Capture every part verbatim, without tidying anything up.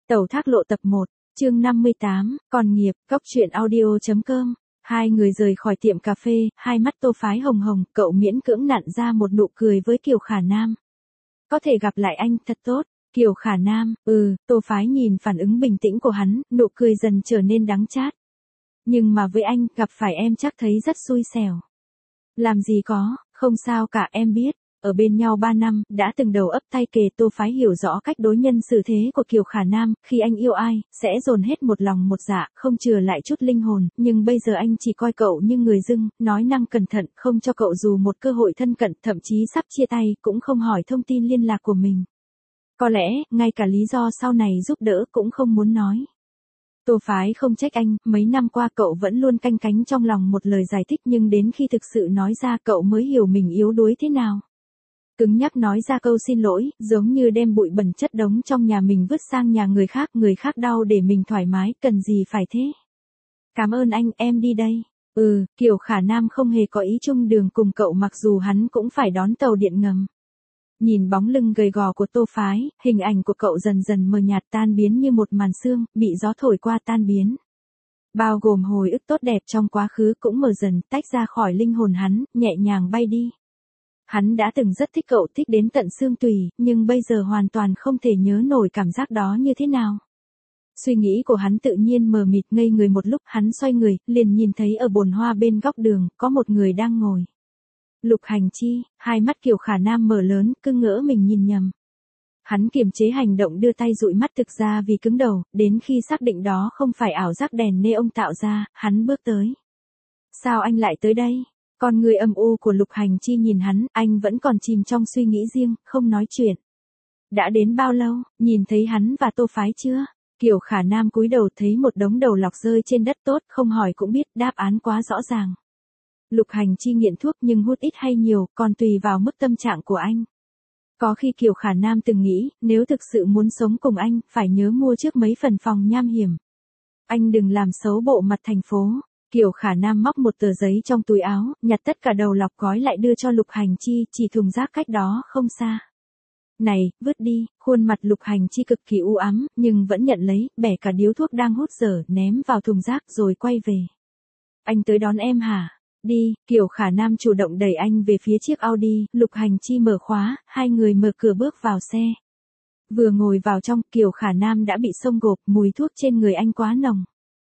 Tẩu thác lộ tập một, chương năm mươi tám, còn nghiệp, góc truyện audio.com. Hai người rời khỏi tiệm cà phê, hai mắt Tô Phái hồng hồng, cậu miễn cưỡng nặn ra một nụ cười với Kiều Khả Nam. Có thể gặp lại anh, thật tốt. Kiều Khả Nam, ừ, Tô Phái nhìn phản ứng bình tĩnh của hắn, nụ cười dần trở nên đắng chát. Nhưng mà với anh, gặp phải em chắc thấy rất xui xẻo. Làm gì có, không sao cả, em biết. Ở bên nhau ba năm, đã từng đầu ấp tay kề. Tô Phái hiểu rõ cách đối nhân xử thế của Kiều Khả Nam, khi anh yêu ai, sẽ dồn hết một lòng một dạ, không chừa lại chút linh hồn, nhưng bây giờ anh chỉ coi cậu như người dưng, nói năng cẩn thận, không cho cậu dù một cơ hội thân cận, thậm chí sắp chia tay, cũng không hỏi thông tin liên lạc của mình. Có lẽ, ngay cả lý do sau này giúp đỡ cũng không muốn nói. Tô Phái không trách anh, mấy năm qua cậu vẫn luôn canh cánh trong lòng một lời giải thích, nhưng đến khi thực sự nói ra cậu mới hiểu mình yếu đuối thế nào. Cứng nhắc nói ra câu xin lỗi, giống như đem bụi bẩn chất đống trong nhà mình vứt sang nhà người khác, người khác đau để mình thoải mái, cần gì phải thế. Cảm ơn anh, em đi đây. Ừ, Kiều Khả Nam không hề có ý chung đường cùng cậu mặc dù hắn cũng phải đón tàu điện ngầm. Nhìn bóng lưng gầy gò của Tô Phái, hình ảnh của cậu dần dần mờ nhạt tan biến như một màn sương, bị gió thổi qua tan biến. Bao gồm hồi ức tốt đẹp trong quá khứ cũng mờ dần, tách ra khỏi linh hồn hắn, nhẹ nhàng bay đi. Hắn đã từng rất thích cậu, thích đến tận xương tùy, nhưng bây giờ hoàn toàn không thể nhớ nổi cảm giác đó như thế nào. Suy nghĩ của hắn tự nhiên mờ mịt, ngây người một lúc, hắn xoay người, liền nhìn thấy ở bồn hoa bên góc đường, có một người đang ngồi. Lục Hành Chi, hai mắt Kiều Khả Nam mở lớn, cứ ngỡ mình nhìn nhầm. Hắn kiềm chế hành động đưa tay dụi mắt, thực ra vì cứng đầu, đến khi xác định đó không phải ảo giác đèn neon tạo ra, hắn bước tới. Sao anh lại tới đây? Con người âm u của Lục Hành Chi nhìn hắn, anh vẫn còn chìm trong suy nghĩ riêng, không nói chuyện. Đã đến bao lâu, nhìn thấy hắn và Tô Phái chưa? Kiều Khả Nam cúi đầu thấy một đống đầu lọc rơi trên đất, tốt, không hỏi cũng biết, đáp án quá rõ ràng. Lục Hành Chi nghiện thuốc nhưng hút ít hay nhiều, còn tùy vào mức tâm trạng của anh. Có khi Kiều Khả Nam từng nghĩ, nếu thực sự muốn sống cùng anh, phải nhớ mua trước mấy phần phòng nham hiểm. Anh đừng làm xấu bộ mặt thành phố. Kiều Khả Nam móc một tờ giấy trong túi áo, nhặt tất cả đầu lọc gói lại đưa cho Lục Hành Chi, chỉ thùng rác cách đó không xa. Này, vứt đi, khuôn mặt Lục Hành Chi cực kỳ u ám, nhưng vẫn nhận lấy, bẻ cả điếu thuốc đang hút dở, ném vào thùng rác rồi quay về. Anh tới đón em hả? Đi, Kiều Khả Nam chủ động đẩy anh về phía chiếc Audi, Lục Hành Chi mở khóa, hai người mở cửa bước vào xe. Vừa ngồi vào trong, Kiều Khả Nam đã bị xông gộp, mùi thuốc trên người anh quá nồng.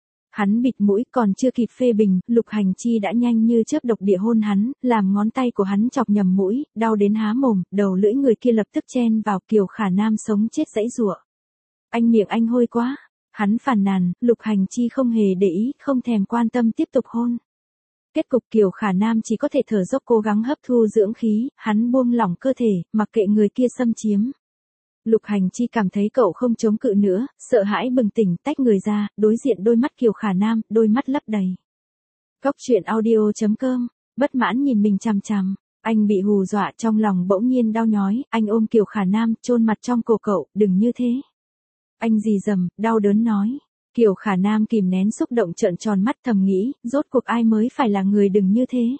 Hắn bịt mũi, còn chưa kịp phê bình, Lục Hành Chi đã nhanh như chớp độc địa hôn hắn, làm ngón tay của hắn chọc nhầm mũi, đau đến há mồm, đầu lưỡi người kia lập tức chen vào. Kiều Khả Nam sống chết giãy giụa. Anh miệng anh hôi quá. Hắn phàn nàn, Lục Hành Chi không hề để ý, không thèm quan tâm tiếp tục hôn. Kết cục Kiều Khả Nam chỉ có thể thở dốc cố gắng hấp thu dưỡng khí, hắn buông lỏng cơ thể, mặc kệ người kia xâm chiếm. Lục Hành Chi cảm thấy cậu không chống cự nữa, sợ hãi bừng tỉnh, tách người ra, đối diện đôi mắt Kiều Khả Nam, đôi mắt lấp đầy. Góc truyện audio.com, bất mãn nhìn mình chằm chằm, anh bị hù dọa, trong lòng bỗng nhiên đau nhói, anh ôm Kiều Khả Nam, chôn mặt trong cổ cậu, đừng như thế. Anh rì rầm, đau đớn nói. Kiều Khả Nam kìm nén xúc động trợn tròn mắt, thầm nghĩ, rốt cuộc ai mới phải là người đừng như thế.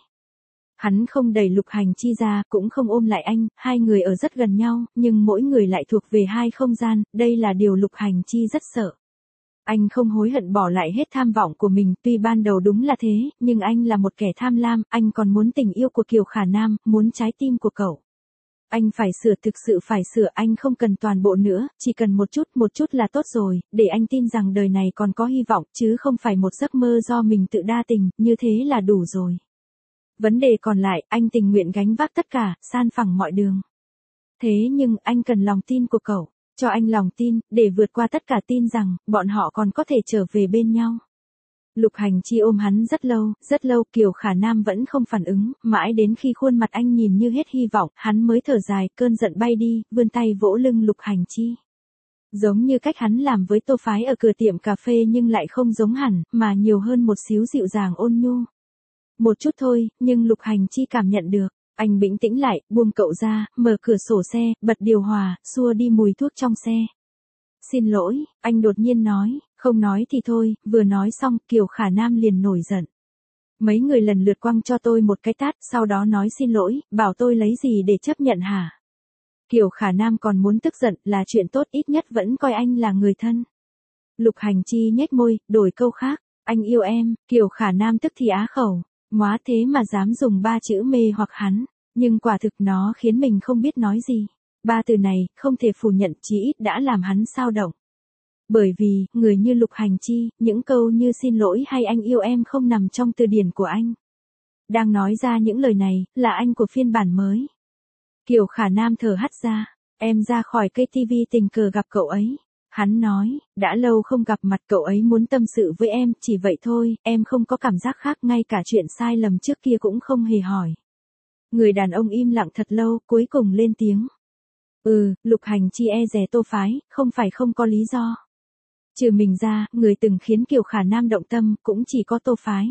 Hắn không đẩy Lục Hành Chi ra, cũng không ôm lại anh, hai người ở rất gần nhau, nhưng mỗi người lại thuộc về hai không gian, đây là điều Lục Hành Chi rất sợ. Anh không hối hận bỏ lại hết tham vọng của mình, tuy ban đầu đúng là thế, nhưng anh là một kẻ tham lam, anh còn muốn tình yêu của Kiều Khả Nam, muốn trái tim của cậu. Anh phải sửa, thực sự phải sửa, anh không cần toàn bộ nữa, chỉ cần một chút, một chút là tốt rồi, để anh tin rằng đời này còn có hy vọng, chứ không phải một giấc mơ do mình tự đa tình, như thế là đủ rồi. Vấn đề còn lại, anh tình nguyện gánh vác tất cả, san phẳng mọi đường. Thế nhưng, anh cần lòng tin của cậu, cho anh lòng tin, để vượt qua tất cả, tin rằng, bọn họ còn có thể trở về bên nhau. Lục Hành Chi ôm hắn rất lâu, rất lâu, Kiều Khả Nam vẫn không phản ứng, mãi đến khi khuôn mặt anh nhìn như hết hy vọng, hắn mới thở dài, cơn giận bay đi, vươn tay vỗ lưng Lục Hành Chi. Giống như cách hắn làm với Tô Phái ở cửa tiệm cà phê, nhưng lại không giống hẳn, mà nhiều hơn một xíu dịu dàng ôn nhu. Một chút thôi, nhưng Lục Hành Chi cảm nhận được. Anh bình tĩnh lại, buông cậu ra, mở cửa sổ xe, bật điều hòa, xua đi mùi thuốc trong xe. Xin lỗi, anh đột nhiên nói, không nói thì thôi, vừa nói xong, Kiều Khả Nam liền nổi giận. Mấy người lần lượt quăng cho tôi một cái tát, sau đó nói xin lỗi, bảo tôi lấy gì để chấp nhận hả? Kiều Khả Nam còn muốn tức giận là chuyện tốt, ít nhất vẫn coi anh là người thân. Lục Hành Chi nhếch môi, đổi câu khác, anh yêu em. Kiều Khả Nam tức thì á khẩu, móa thế mà dám dùng ba chữ mê hoặc hắn, nhưng quả thực nó khiến mình không biết nói gì. Ba từ này, không thể phủ nhận, chí ít đã làm hắn xao động. Bởi vì, người như Lục Hành Chi, những câu như xin lỗi hay anh yêu em không nằm trong từ điển của anh. Đang nói ra những lời này, là anh của phiên bản mới. Kiều Khả Nam thở hắt ra, em ra khỏi cây tivi tình cờ gặp cậu ấy. Hắn nói, đã lâu không gặp mặt, cậu ấy muốn tâm sự với em, chỉ vậy thôi, em không có cảm giác khác, ngay cả chuyện sai lầm trước kia cũng không hề hỏi. Người đàn ông im lặng thật lâu, cuối cùng lên tiếng. Ừ, Lục Hành Chi e dè Tô Phái, không phải không có lý do. Trừ mình ra, người từng khiến Kiều Khả Nam động tâm, cũng chỉ có Tô Phái.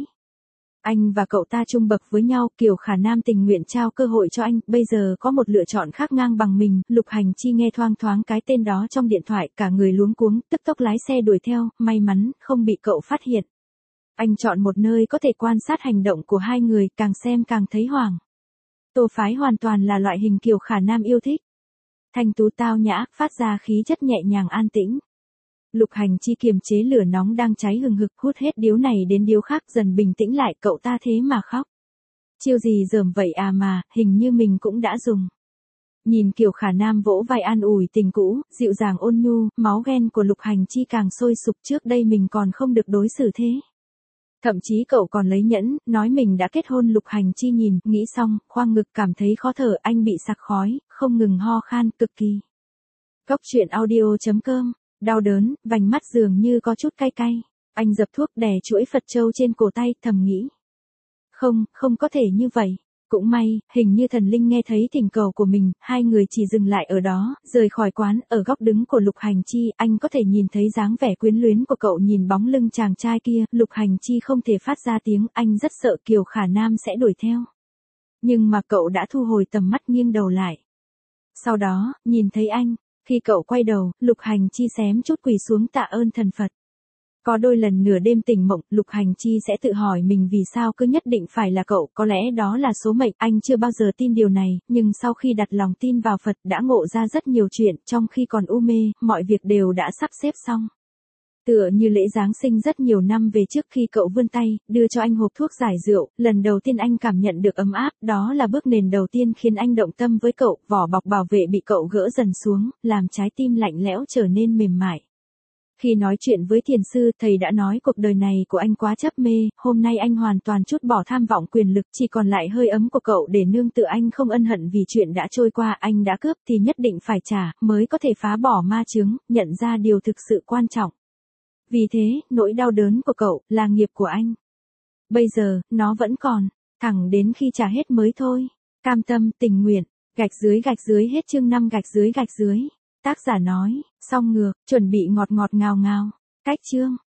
Anh và cậu ta chung bậc với nhau, Kiều Khả Nam tình nguyện trao cơ hội cho anh, bây giờ có một lựa chọn khác ngang bằng mình. Lục Hành Chi nghe thoang thoáng cái tên đó trong điện thoại, cả người luống cuống, tức tốc lái xe đuổi theo, may mắn, không bị cậu phát hiện. Anh chọn một nơi có thể quan sát hành động của hai người, càng xem càng thấy hoảng. Tô Phái hoàn toàn là loại hình Kiều Khả Nam yêu thích. Thanh tú tao nhã, phát ra khí chất nhẹ nhàng an tĩnh. Lục Hành Chi kiềm chế lửa nóng đang cháy hừng hực, hút hết điếu này đến điếu khác, dần bình tĩnh lại. Cậu ta thế mà khóc. Chiêu gì dởm vậy à, mà hình như mình cũng đã dùng. Nhìn Kiều Khả Nam vỗ vai an ủi tình cũ, dịu dàng ôn nhu, máu ghen của Lục Hành Chi càng sôi sục. Trước đây mình còn không được đối xử thế. Thậm chí cậu còn lấy nhẫn, nói mình đã kết hôn. Lục Hành Chi nhìn, nghĩ xong, khoang ngực cảm thấy khó thở, anh bị sặc khói, không ngừng ho khan, cực kỳ. Góc truyện audio chấm com. Đau đớn, vành mắt dường như có chút cay cay. Anh dập thuốc, đè chuỗi Phật châu trên cổ tay, thầm nghĩ. Không, không có thể như vậy. Cũng may, hình như thần linh nghe thấy thỉnh cầu của mình, hai người chỉ dừng lại ở đó, rời khỏi quán. Ở góc đứng của Lục Hành Chi, anh có thể nhìn thấy dáng vẻ quyến luyến của cậu nhìn bóng lưng chàng trai kia. Lục Hành Chi không thể phát ra tiếng, anh rất sợ Kiều Khả Nam sẽ đuổi theo. Nhưng mà cậu đã thu hồi tầm mắt, nghiêng đầu lại. Sau đó, nhìn thấy anh. Khi cậu quay đầu, Lục Hành Chi xém chút quỳ xuống tạ ơn thần Phật. Có đôi lần nửa đêm tỉnh mộng, Lục Hành Chi sẽ tự hỏi mình vì sao cứ nhất định phải là cậu, có lẽ đó là số mệnh. Anh chưa bao giờ tin điều này, nhưng sau khi đặt lòng tin vào Phật đã ngộ ra rất nhiều chuyện. Trong khi còn u mê, mọi việc đều đã sắp xếp xong. Tựa như lễ Giáng sinh rất nhiều năm về trước, khi cậu vươn tay, đưa cho anh hộp thuốc giải rượu, lần đầu tiên anh cảm nhận được ấm áp, đó là bước nền đầu tiên khiến anh động tâm với cậu. Vỏ bọc bảo vệ bị cậu gỡ dần xuống, làm trái tim lạnh lẽo trở nên mềm mại. Khi nói chuyện với thiền sư, thầy đã nói cuộc đời này của anh quá chấp mê, hôm nay anh hoàn toàn trút bỏ tham vọng quyền lực, chỉ còn lại hơi ấm của cậu để nương tựa. Anh không ân hận vì chuyện đã trôi qua, anh đã cướp thì nhất định phải trả, mới có thể phá bỏ ma chướng, nhận ra điều thực sự quan trọng. Vì thế, nỗi đau đớn của cậu, là nghiệp của anh. Bây giờ, nó vẫn còn, thẳng đến khi trả hết mới thôi. Cam tâm, tình nguyện, gạch dưới gạch dưới hết chương năm gạch dưới gạch dưới. Tác giả nói, song ngược, chuẩn bị ngọt ngọt ngào ngào. Cách chương.